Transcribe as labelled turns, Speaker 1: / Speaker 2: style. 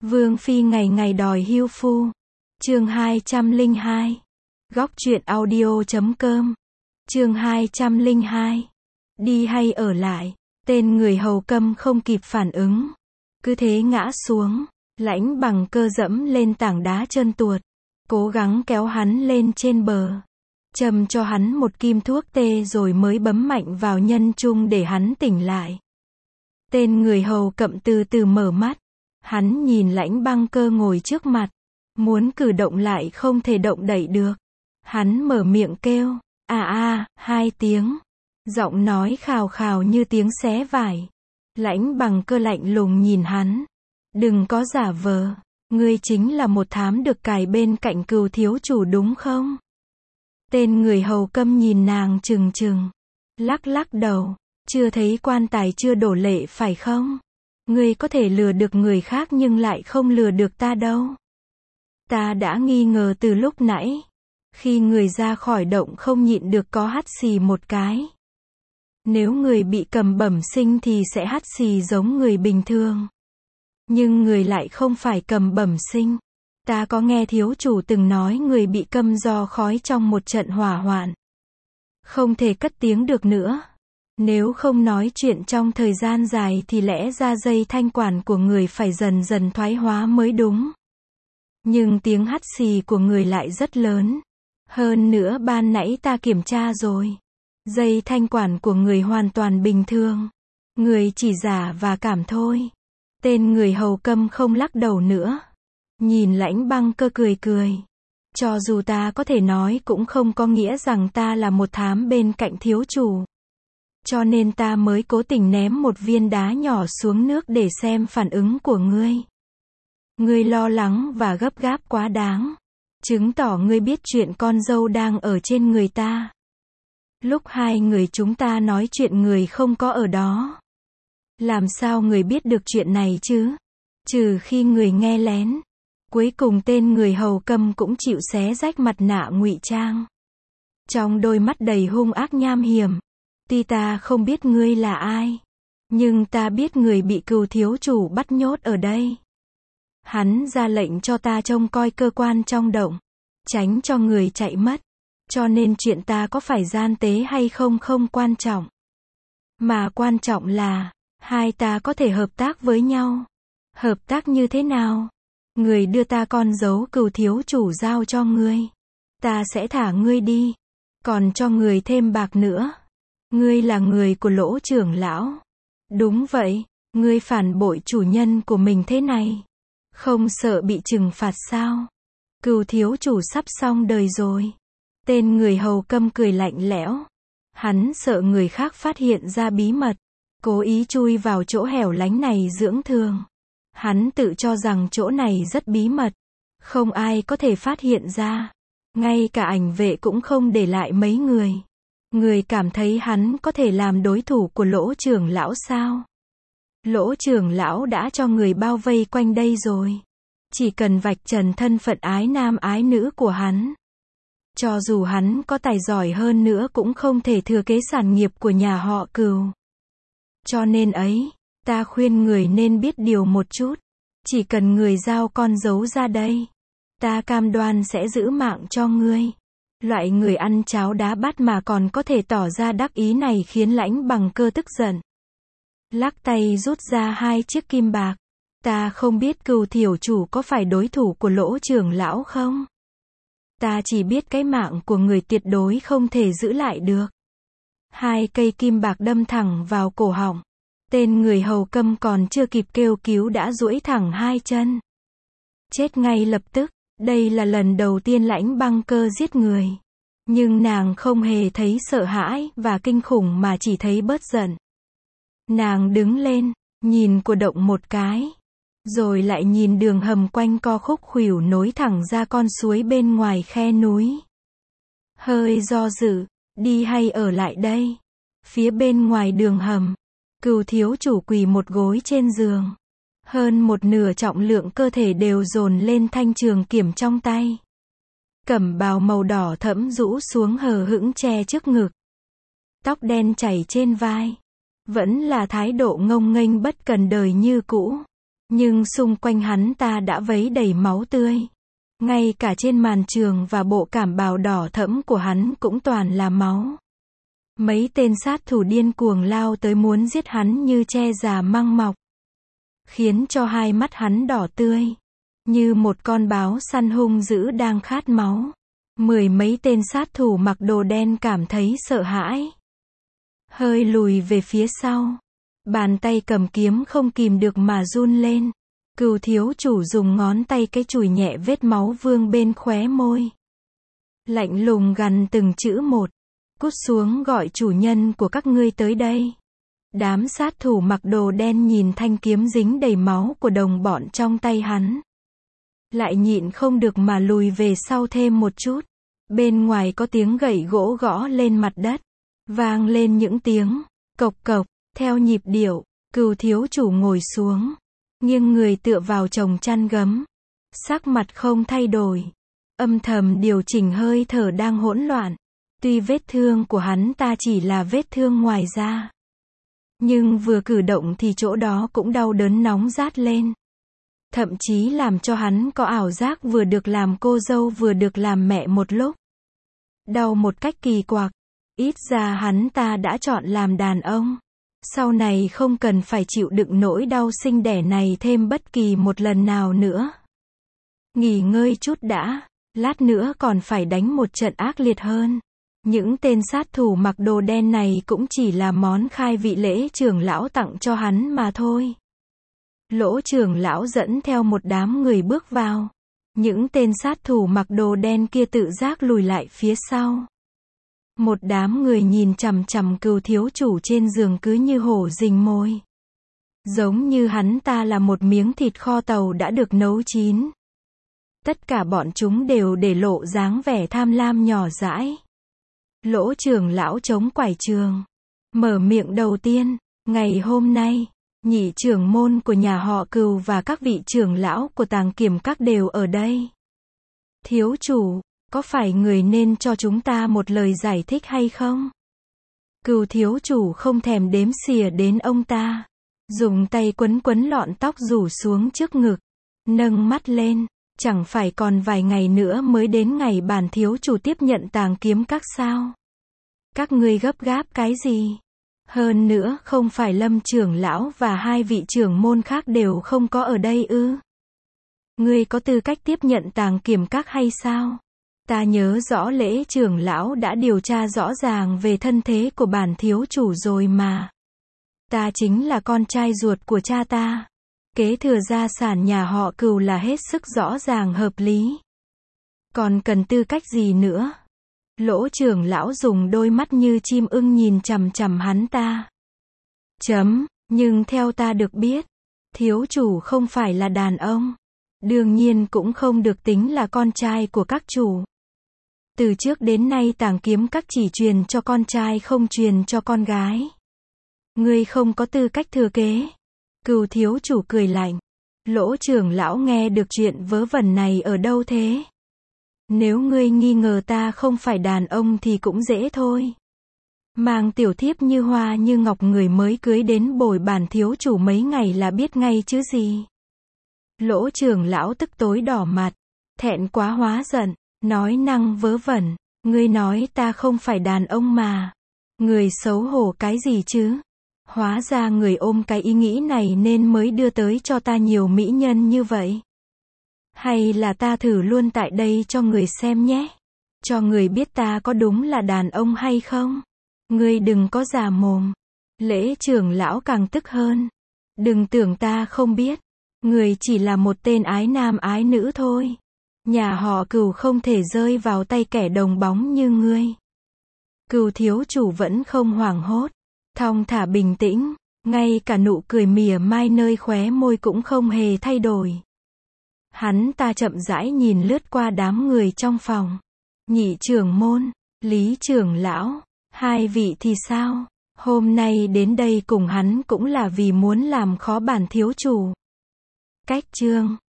Speaker 1: Vương phi ngày ngày đòi hưu phu. Chương 202. Góc truyện audio.com. Chương 202. Đi hay ở lại. Tên người hầu câm không kịp phản ứng, cứ thế ngã xuống. Lãnh Bằng Cơ dẫm lên tảng đá trơn tuột, cố gắng kéo hắn lên trên bờ, châm cho hắn một kim thuốc tê rồi mới bấm mạnh vào nhân trung để hắn tỉnh lại. Tên người hầu câm từ từ mở mắt, hắn nhìn Lãnh Băng Cơ ngồi trước mặt, muốn cử động lại không thể động đậy được. Hắn mở miệng kêu, hai tiếng, giọng nói khào khào như tiếng xé vải. Lãnh Bằng Cơ lạnh lùng nhìn hắn, đừng có giả vờ, ngươi chính là một thám được cài bên cạnh Cừu thiếu chủ đúng không? Tên người hầu câm nhìn nàng trừng trừng, lắc lắc đầu, chưa thấy quan tài chưa đổ lệ phải không? Ngươi có thể lừa được người khác nhưng lại không lừa được ta đâu. Ta đã nghi ngờ từ lúc nãy, khi người ra khỏi động không nhịn được có hắt xì một cái. Nếu người bị cầm bẩm sinh thì sẽ hắt xì giống người bình thường. Nhưng người lại không phải cầm bẩm sinh. Ta có nghe thiếu chủ từng nói người bị câm do khói trong một trận hỏa hoạn, không thể cất tiếng được nữa. Nếu không nói chuyện trong thời gian dài thì lẽ ra dây thanh quản của người phải dần dần thoái hóa mới đúng. Nhưng tiếng hắt xì của người lại rất lớn. Hơn nữa ban nãy ta kiểm tra rồi, dây thanh quản của người hoàn toàn bình thường. Người chỉ giả và cảm thôi. Tên người hầu câm không lắc đầu nữa, nhìn Lãnh Băng Cơ cười cười. Cho dù ta có thể nói cũng không có nghĩa rằng ta là một thám bên cạnh thiếu chủ. Cho nên ta mới cố tình ném một viên đá nhỏ xuống nước để xem phản ứng của ngươi. Ngươi lo lắng và gấp gáp quá đáng, chứng tỏ ngươi biết chuyện con dâu đang ở trên người ta. Lúc hai người chúng ta nói chuyện người không có ở đó. Làm sao người biết được chuyện này chứ? Trừ khi người nghe lén. Cuối cùng tên người hầu câm cũng chịu xé rách mặt nạ ngụy trang. Trong đôi mắt đầy hung ác nham hiểm. Tuy ta không biết ngươi là ai, nhưng ta biết người bị Cừu thiếu chủ bắt nhốt ở đây. Hắn ra lệnh cho ta trông coi cơ quan trong động, tránh cho người chạy mất. Cho nên chuyện ta có phải gian tế hay không không quan trọng. Mà quan trọng là, hai ta có thể hợp tác với nhau. Hợp tác như thế nào? Người đưa ta con dấu Cừu thiếu chủ giao cho ngươi, ta sẽ thả ngươi đi, còn cho người thêm bạc nữa. Ngươi là người của Lỗ trưởng lão. Đúng vậy, ngươi phản bội chủ nhân của mình thế này, không sợ bị trừng phạt sao? Cừu thiếu chủ sắp xong đời rồi. Tên người hầu câm cười lạnh lẽo. Hắn sợ người khác phát hiện ra bí mật, cố ý chui vào chỗ hẻo lánh này dưỡng thương. Hắn tự cho rằng chỗ này rất bí mật, không ai có thể phát hiện ra. Ngay cả ảnh vệ cũng không để lại mấy người. Người cảm thấy hắn có thể làm đối thủ của Lỗ trưởng lão sao? Lỗ trưởng lão đã cho người bao vây quanh đây rồi. Chỉ cần vạch trần thân phận ái nam ái nữ của hắn. Cho dù hắn có tài giỏi hơn nữa cũng không thể thừa kế sản nghiệp của nhà họ Cừu. Cho nên ấy, ta khuyên người nên biết điều một chút. Chỉ cần người giao con dấu ra đây, ta cam đoan sẽ giữ mạng cho ngươi. Loại người ăn cháo đá bát mà còn có thể tỏ ra đắc ý này khiến Lãnh Bằng Cơ tức giận. Lắc tay rút ra hai chiếc kim bạc. Ta không biết Cừu thiếu chủ có phải đối thủ của Lỗ trưởng lão không? Ta chỉ biết cái mạng của người tuyệt đối không thể giữ lại được. Hai cây kim bạc đâm thẳng vào cổ họng. Tên người hầu câm còn chưa kịp kêu cứu đã duỗi thẳng hai chân. Chết ngay lập tức. Đây là lần đầu tiên Lãnh Băng Cơ giết người. Nhưng nàng không hề thấy sợ hãi và kinh khủng mà chỉ thấy bớt giận. Nàng đứng lên, nhìn của động một cái. Rồi lại nhìn đường hầm quanh co khúc khuỷu nối thẳng ra con suối bên ngoài khe núi. Hơi do dự, đi hay ở lại đây? Phía bên ngoài đường hầm, Cừu thiếu chủ quỳ một gối trên giường. Hơn một nửa trọng lượng cơ thể đều dồn lên thanh trường kiếm trong tay. Cẩm bào màu đỏ thẫm rũ xuống hờ hững che trước ngực. Tóc đen chảy trên vai. Vẫn là thái độ ngông nghênh bất cần đời như cũ. Nhưng xung quanh hắn ta đã vấy đầy máu tươi. Ngay cả trên màn trường và bộ cảm bào đỏ thẫm của hắn cũng toàn là máu. Mấy tên sát thủ điên cuồng lao tới muốn giết hắn như tre già măng mọc, khiến cho hai mắt hắn đỏ tươi, như một con báo săn hung dữ đang khát máu. Mười mấy tên sát thủ mặc đồ đen cảm thấy sợ hãi, hơi lùi về phía sau. Bàn tay cầm kiếm không kìm được mà run lên. Cừu thiếu chủ dùng ngón tay cái chùi nhẹ vết máu vương bên khóe môi. Lạnh lùng gằn từng chữ một. Cút xuống, gọi chủ nhân của các ngươi tới đây. Đám sát thủ mặc đồ đen nhìn thanh kiếm dính đầy máu của đồng bọn trong tay hắn, lại nhịn không được mà lùi về sau thêm một chút. Bên ngoài có tiếng gậy gỗ gõ lên mặt đất, vang lên những tiếng cộc cộc. Theo nhịp điệu, Cừu thiếu chủ ngồi xuống, nghiêng người tựa vào chồng chăn gấm, sắc mặt không thay đổi, âm thầm điều chỉnh hơi thở đang hỗn loạn. Tuy vết thương của hắn ta chỉ là vết thương ngoài da, nhưng vừa cử động thì chỗ đó cũng đau đớn nóng rát lên. Thậm chí làm cho hắn có ảo giác vừa được làm cô dâu vừa được làm mẹ một lúc. Đau một cách kỳ quặc. Ít ra hắn ta đã chọn làm đàn ông. Sau này không cần phải chịu đựng nỗi đau sinh đẻ này thêm bất kỳ một lần nào nữa. Nghỉ ngơi chút đã, lát nữa còn phải đánh một trận ác liệt hơn. Những tên sát thủ mặc đồ đen này cũng chỉ là món khai vị lễ trưởng lão tặng cho hắn mà thôi. Lỗ trưởng lão dẫn theo một đám người bước vào. Những tên sát thủ mặc đồ đen kia tự giác lùi lại phía sau. Một đám người nhìn chằm chằm Cừu thiếu chủ trên giường cứ như hổ rình mồi. Giống như hắn ta là một miếng thịt kho tàu đã được nấu chín. Tất cả bọn chúng đều để lộ dáng vẻ tham lam nhỏ dãi. Lỗ trưởng lão chống quải trường, mở miệng đầu tiên. Ngày hôm nay, nhị trưởng môn của nhà họ Cừu và các vị trưởng lão của Tàng Kiểm Các đều ở đây. Thiếu chủ, có phải người nên cho chúng ta một lời giải thích hay không? Cừu thiếu chủ không thèm đếm xỉa đến ông ta, dùng tay quấn quấn lọn tóc rủ xuống trước ngực, nâng mắt lên. Chẳng phải còn vài ngày nữa mới đến ngày bản thiếu chủ tiếp nhận Tàng Kiếm Các sao? Các ngươi gấp gáp cái gì? Hơn nữa không phải Lâm trưởng lão và hai vị trưởng môn khác đều không có ở đây ư? Ngươi có tư cách tiếp nhận Tàng Kiểm Các hay sao? Ta nhớ rõ Lễ trưởng lão đã điều tra rõ ràng về thân thế của bản thiếu chủ rồi mà. Ta chính là con trai ruột của cha ta. Kế thừa gia sản nhà họ Cừu là hết sức rõ ràng hợp lý. Còn cần tư cách gì nữa? Lỗ trưởng lão dùng đôi mắt như chim ưng nhìn chằm chằm hắn ta. Nhưng theo ta được biết, thiếu chủ không phải là đàn ông. Đương nhiên cũng không được tính là con trai của các chủ. Từ trước đến nay Tàng Kiếm Các chỉ truyền cho con trai không truyền cho con gái. Ngươi không có tư cách thừa kế. Cừu thiếu chủ cười lạnh. Lỗ trưởng lão nghe được chuyện vớ vẩn này ở đâu thế? Nếu ngươi nghi ngờ ta không phải đàn ông thì cũng dễ thôi. Mang tiểu thiếp như hoa như ngọc người mới cưới đến bồi bản thiếu chủ mấy ngày là biết ngay chứ gì. Lỗ trưởng lão tức tối đỏ mặt, thẹn quá hóa giận, nói năng vớ vẩn. Ngươi nói ta không phải đàn ông mà. Người xấu hổ cái gì chứ? Hóa ra người ôm cái ý nghĩ này nên mới đưa tới cho ta nhiều mỹ nhân như vậy. Hay là ta thử luôn tại đây cho người xem nhé. Cho người biết ta có đúng là đàn ông hay không. Ngươi đừng có già mồm. Lễ trưởng lão càng tức hơn. Đừng tưởng ta không biết. Người chỉ là một tên ái nam ái nữ thôi. Nhà họ Cừu không thể rơi vào tay kẻ đồng bóng như ngươi. Cừu thiếu chủ vẫn không hoảng hốt, thong thả bình tĩnh, ngay cả nụ cười mỉa mai nơi khóe môi cũng không hề thay đổi. Hắn ta chậm rãi nhìn lướt qua đám người trong phòng. Nhị trưởng môn, Lý trưởng lão, hai vị thì sao? Hôm nay đến đây cùng hắn cũng là vì muốn làm khó bản thiếu chủ. Cách chương